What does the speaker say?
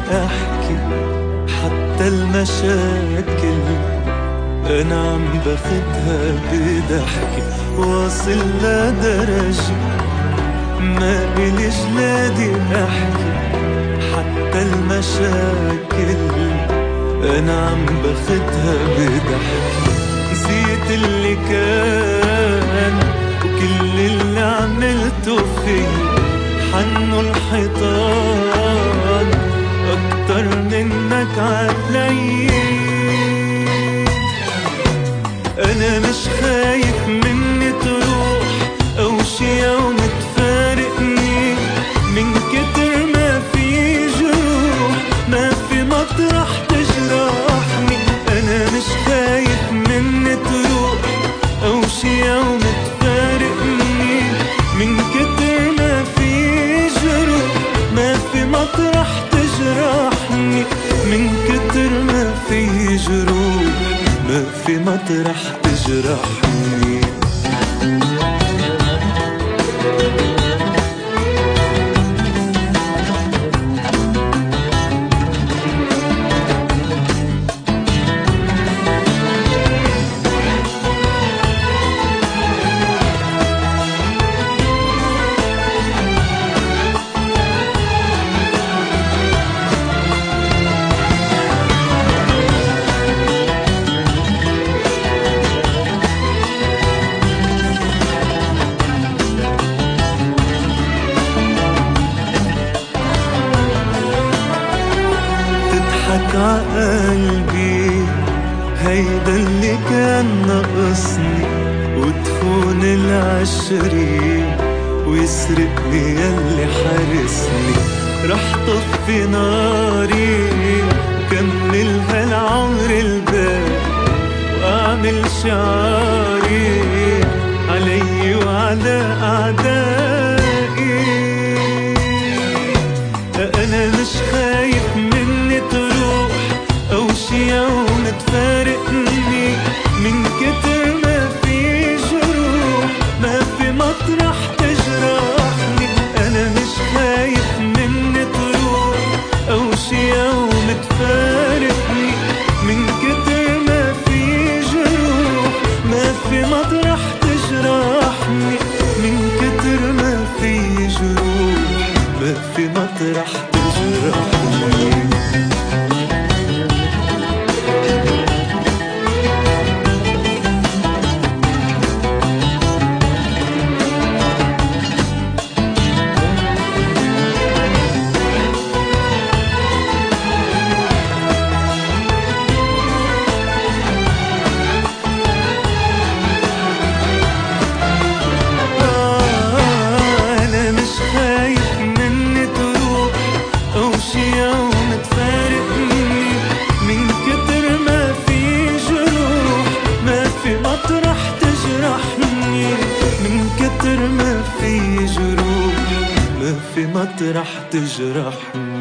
احكي حتى المشاكل انا عم باخدها بضحكي، واصل لدرجة ما إلي جلادي احكي حتى المشاكل انا عم باخدها بضحكي. نسيت اللي كان وكل اللي عملته فيه، حنوا الحيطان اكتر منك علي. انا مش خايف مني تروح او شي يوم تفارقني، من كتر ما في جروح ما في مطرح تجرحني. انا مش خايف مني تروح او شي يوم تفارقني، من كتر ما في جروح ما في مطرح تجرحني، من كتر ما في جروح ما في مطرح تجرحني. تضحك عقلبي هيدا اللي كان ناقصني، وتخون العشرين ويسرقني يلي حارسني. رح طفي ناري وكمل هالعمر الباقي، واعمل شعاري علي وعلى اعدائي. انا مش خايف مني تروح او شي يوم تفارقني، من كتر ما في جروح ما في مطرح تجرحني. انا مش خايف مني تروح او شي يوم تفارقني، من كتر ما في جروح ما في مطرح تجرحني، من كتر ما في جروح ما في مطرح تجرحني. ما في جروح ما في مطرح تجرحني.